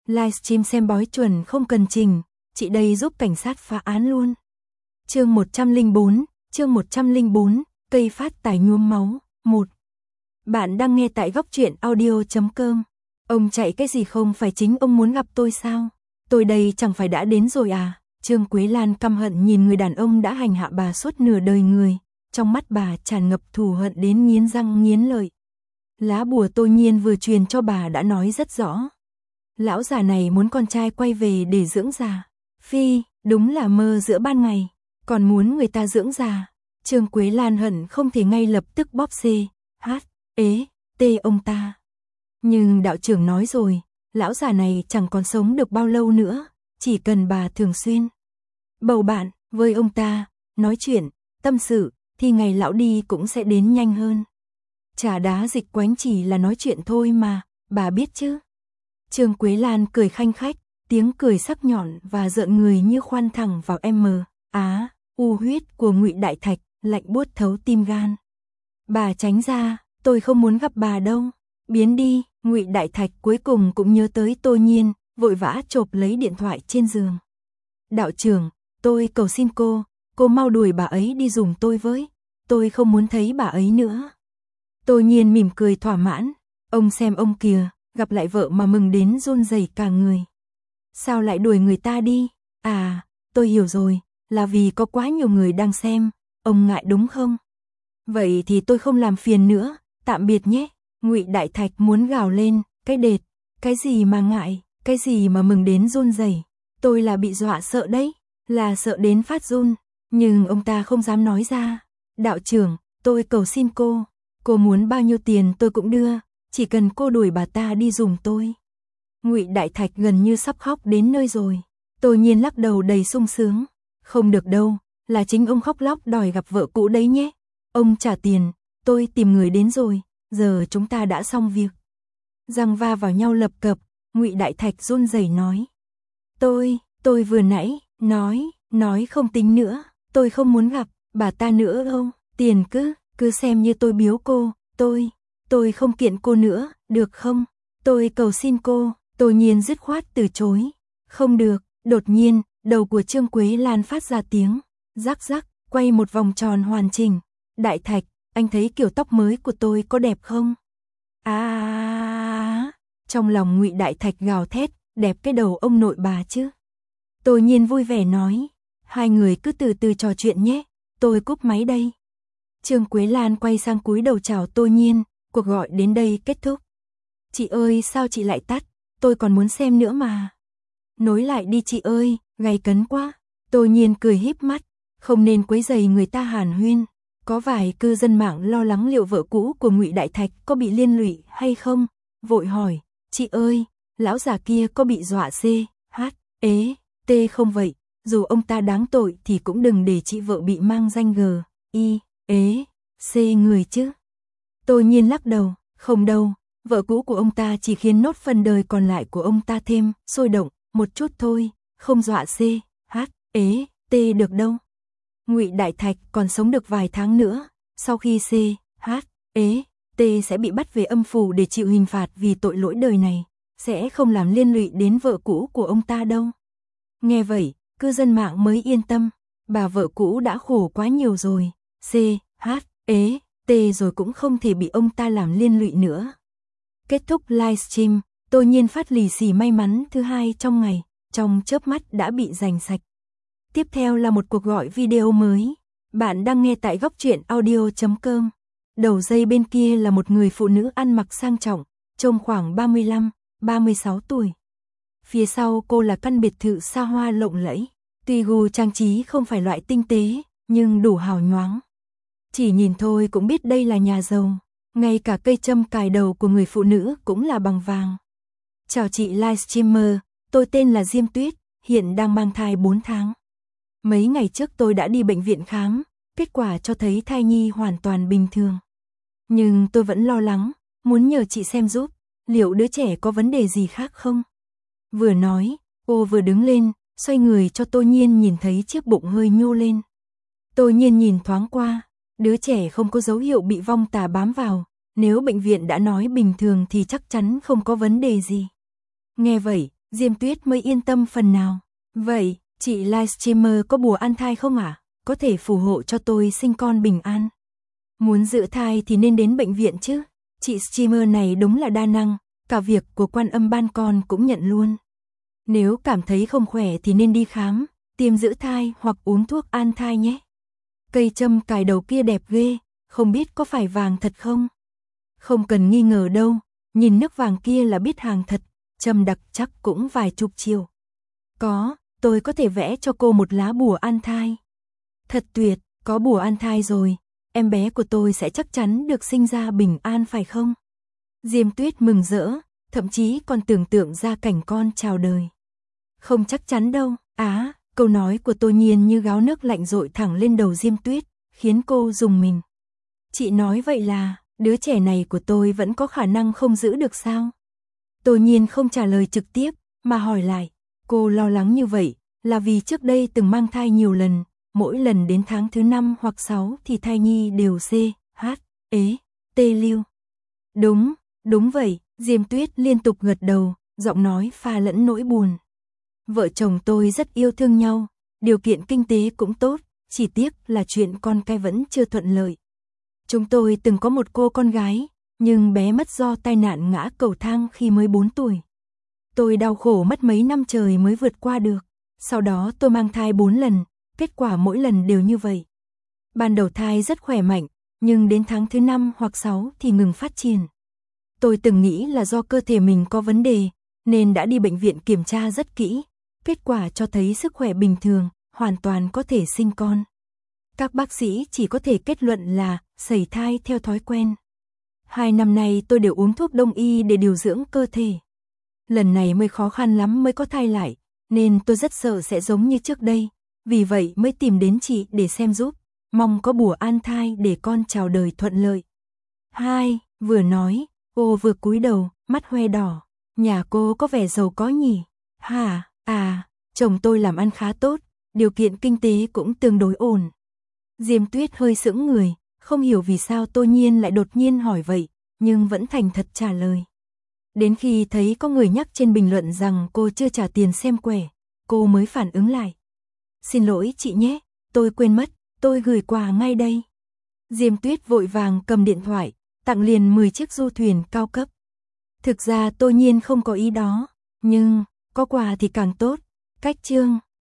Livestream xem bói chuẩn không cần trình, chị đây giúp cảnh sát phá án luôn. Chương 104, cây phát tài nhuốm máu, 1. Bạn đang nghe tại góc truyện audio.com. Ông chạy cái gì, không phải chính ông muốn gặp tôi sao? Tôi đây chẳng phải đã đến rồi à? Trương Quế Lan căm hận nhìn người đàn ông đã hành hạ bà suốt nửa đời người, trong mắt bà tràn ngập thù hận đến nghiến răng nghiến lợi. Lá bùa Tô Nhiên vừa truyền cho bà đã nói rất rõ. Lão già này muốn con trai quay về để dưỡng già. Phi, đúng là mơ giữa ban ngày, còn muốn người ta dưỡng già. Trương Quế Lan hận không thể ngay lập tức bóp ông ta. Nhưng đạo trưởng nói rồi, lão già này chẳng còn sống được bao lâu nữa, chỉ cần bà thường xuyên bầu bạn với ông ta, nói chuyện, tâm sự, thì ngày lão đi cũng sẽ đến nhanh hơn. Trà đá dịch quánh chỉ là nói chuyện thôi mà, bà biết chứ. Trương Quế Lan cười khanh khách, tiếng cười sắc nhọn và rợn người như khoan thẳng vào u huyết của Ngụy Đại Thạch, lạnh buốt thấu tim gan. Bà tránh ra, tôi không muốn gặp bà đâu. Biến đi. Ngụy Đại Thạch cuối cùng cũng nhớ tới Tô Nhiên, vội vã chộp lấy điện thoại trên giường. Đạo trưởng, tôi cầu xin cô mau đuổi bà ấy đi giùm tôi với. Tôi không muốn thấy bà ấy nữa. Tô Nhiên mỉm cười thỏa mãn. Ông xem ông kìa, gặp lại vợ mà mừng đến run rẩy cả người. Sao lại đuổi người ta đi? À, tôi hiểu rồi, là vì có quá nhiều người đang xem, ông ngại đúng không? Vậy thì tôi không làm phiền nữa, tạm biệt nhé. Ngụy Đại Thạch muốn gào lên, cái đệt, cái gì mà ngại, cái gì mà mừng đến run rẩy. Tôi là bị dọa sợ đấy, là sợ đến phát run, nhưng ông ta không dám nói ra. Đạo trưởng, tôi cầu xin cô muốn bao nhiêu tiền tôi cũng đưa, chỉ cần cô đuổi bà ta đi giùm tôi. Ngụy Đại Thạch gần như sắp khóc đến nơi rồi. Tô Nhiên lắc đầu đầy sung sướng. Không được đâu, là chính ông khóc lóc đòi gặp vợ cũ đấy nhé. Ông trả tiền, tôi tìm người đến rồi, giờ chúng ta đã xong việc. Răng va vào nhau lập cập, Ngụy Đại Thạch run rẩy nói. Tôi vừa nãy, nói không tính nữa, tôi không muốn gặp bà ta nữa đâu, tiền cứ xem như tôi biếu cô, tôi không kiện cô nữa, được không? Tôi cầu xin cô. Tô Nhiên dứt khoát từ chối. Không được. Đột nhiên, đầu của Trương Quế Lan phát ra tiếng rắc rắc, quay một vòng tròn hoàn chỉnh. Đại Thạch, anh thấy kiểu tóc mới của tôi có đẹp không? Trong lòng Ngụy Đại Thạch gào thét, đẹp cái đầu ông nội bà chứ. Tô Nhiên vui vẻ nói, hai người cứ từ từ trò chuyện nhé, tôi cúp máy đây. Trương Quế Lan quay sang cúi đầu chào Tô Nhiên, cuộc gọi đến đây kết thúc. Chị ơi, sao chị lại tắt? Tôi còn muốn xem nữa mà. Nối lại đi chị ơi, gay cấn quá. Tô Nhiên cười híp mắt, không nên quấy rầy người ta hàn huyên. Có vài cư dân mạng lo lắng liệu vợ cũ của Ngụy Đại Thạch có bị liên lụy hay không, vội hỏi, chị ơi, lão già kia có bị dọa không vậy, dù ông ta đáng tội thì cũng đừng để chị vợ bị mang danh người chứ. Tô Nhiên lắc đầu, không đâu, vợ cũ của ông ta chỉ khiến nốt phần đời còn lại của ông ta thêm sôi động một chút thôi, không dọa được đâu. Ngụy Đại Thạch còn sống được vài tháng nữa, sau khi sẽ bị bắt về âm phủ để chịu hình phạt vì tội lỗi đời này, sẽ không làm liên lụy đến vợ cũ của ông ta đâu. Nghe vậy, cư dân mạng mới yên tâm, bà vợ cũ đã khổ quá nhiều rồi, rồi cũng không thể bị ông ta làm liên lụy nữa. Kết thúc livestream, Tô Nhiên phát lì xì may mắn thứ hai trong ngày, trong chớp mắt đã bị giành sạch. Tiếp theo là một cuộc gọi video mới. Bạn đang nghe tại góc truyện audio.com. Đầu dây bên kia là một người phụ nữ ăn mặc sang trọng, trông khoảng 35-36 tuổi. Phía sau cô là căn biệt thự xa hoa lộng lẫy. Tuy gu trang trí không phải loại tinh tế, nhưng đủ hào nhoáng. Chỉ nhìn thôi cũng biết đây là nhà giàu. Ngay cả cây châm cài đầu của người phụ nữ cũng là bằng vàng. Chào chị livestreamer, tôi tên là Diêm Tuyết, hiện đang mang thai 4 tháng. Mấy ngày trước tôi đã đi bệnh viện khám, kết quả cho thấy thai nhi hoàn toàn bình thường. Nhưng tôi vẫn lo lắng, muốn nhờ chị xem giúp, liệu đứa trẻ có vấn đề gì khác không? Vừa nói, cô vừa đứng lên, xoay người cho Tô Nhiên nhìn thấy chiếc bụng hơi nhô lên. Tô Nhiên nhìn thoáng qua, đứa trẻ không có dấu hiệu bị vong tà bám vào, nếu bệnh viện đã nói bình thường thì chắc chắn không có vấn đề gì. Nghe vậy, Diêm Tuyết mới yên tâm phần nào. Vậy, chị livestreamer có bùa an thai không ạ? Có thể phù hộ cho tôi sinh con bình an. Muốn giữ thai thì nên đến bệnh viện chứ. Chị streamer này đúng là đa năng, cả việc của Quan Âm ban con cũng nhận luôn. Nếu cảm thấy không khỏe thì nên đi khám, tiêm giữ thai hoặc uống thuốc an thai nhé. Cây châm cài đầu kia đẹp ghê, không biết có phải vàng thật không? Không cần nghi ngờ đâu, nhìn nước vàng kia là biết hàng thật, châm đặc chắc cũng vài chục triệu. Tôi có thể vẽ cho cô một lá bùa an thai. Thật tuyệt, có bùa an thai rồi, em bé của tôi sẽ chắc chắn được sinh ra bình an phải không? Diêm Tuyết mừng rỡ, thậm chí còn tưởng tượng ra cảnh con chào đời. Không chắc chắn đâu, câu nói của Tô Nhiên như gáo nước lạnh dội thẳng lên đầu Diêm Tuyết, khiến cô rùng mình. Chị nói vậy là, đứa trẻ này của tôi vẫn có khả năng không giữ được sao? Tô Nhiên không trả lời trực tiếp, mà hỏi lại, cô lo lắng như vậy, là vì trước đây từng mang thai nhiều lần, mỗi lần đến tháng thứ 5 hoặc 6 thì thai nhi đều tê lưu. Đúng vậy, Diêm Tuyết liên tục gật đầu, giọng nói pha lẫn nỗi buồn. Vợ chồng tôi rất yêu thương nhau, điều kiện kinh tế cũng tốt, chỉ tiếc là chuyện con cái vẫn chưa thuận lợi. Chúng tôi từng có một cô con gái, nhưng bé mất do tai nạn ngã cầu thang khi mới 4 tuổi. Tôi đau khổ mất mấy năm trời mới vượt qua được. Sau đó tôi mang thai 4 lần, kết quả mỗi lần đều như vậy. Ban đầu thai rất khỏe mạnh, nhưng đến tháng thứ 5 hoặc 6 thì ngừng phát triển. Tôi từng nghĩ là do cơ thể mình có vấn đề, nên đã đi bệnh viện kiểm tra rất kỹ. Kết quả cho thấy sức khỏe bình thường, hoàn toàn có thể sinh con. Các bác sĩ chỉ có thể kết luận là sẩy thai theo thói quen. 2 năm nay tôi đều uống thuốc đông y để điều dưỡng cơ thể. Lần này mới khó khăn lắm mới có thai lại, nên tôi rất sợ sẽ giống như trước đây. Vì vậy mới tìm đến chị để xem giúp, mong có bùa an thai để con chào đời thuận lợi. Vừa nói, cô vừa cúi đầu, mắt hoe đỏ. Nhà cô có vẻ giàu có nhỉ? Chồng tôi làm ăn khá tốt, điều kiện kinh tế cũng tương đối ổn. Diêm Tuyết hơi sững người, không hiểu vì sao Tô Nhiên lại đột nhiên hỏi vậy, nhưng vẫn thành thật trả lời. Đến khi thấy có người nhắc trên bình luận rằng cô chưa trả tiền xem quẻ, cô mới phản ứng lại. Xin lỗi chị nhé, tôi quên mất, tôi gửi quà ngay đây. Diêm Tuyết vội vàng cầm điện thoại, tặng liền 10 chiếc du thuyền cao cấp. Thực ra Tô Nhiên không có ý đó, nhưng có quà thì càng tốt. Cách chương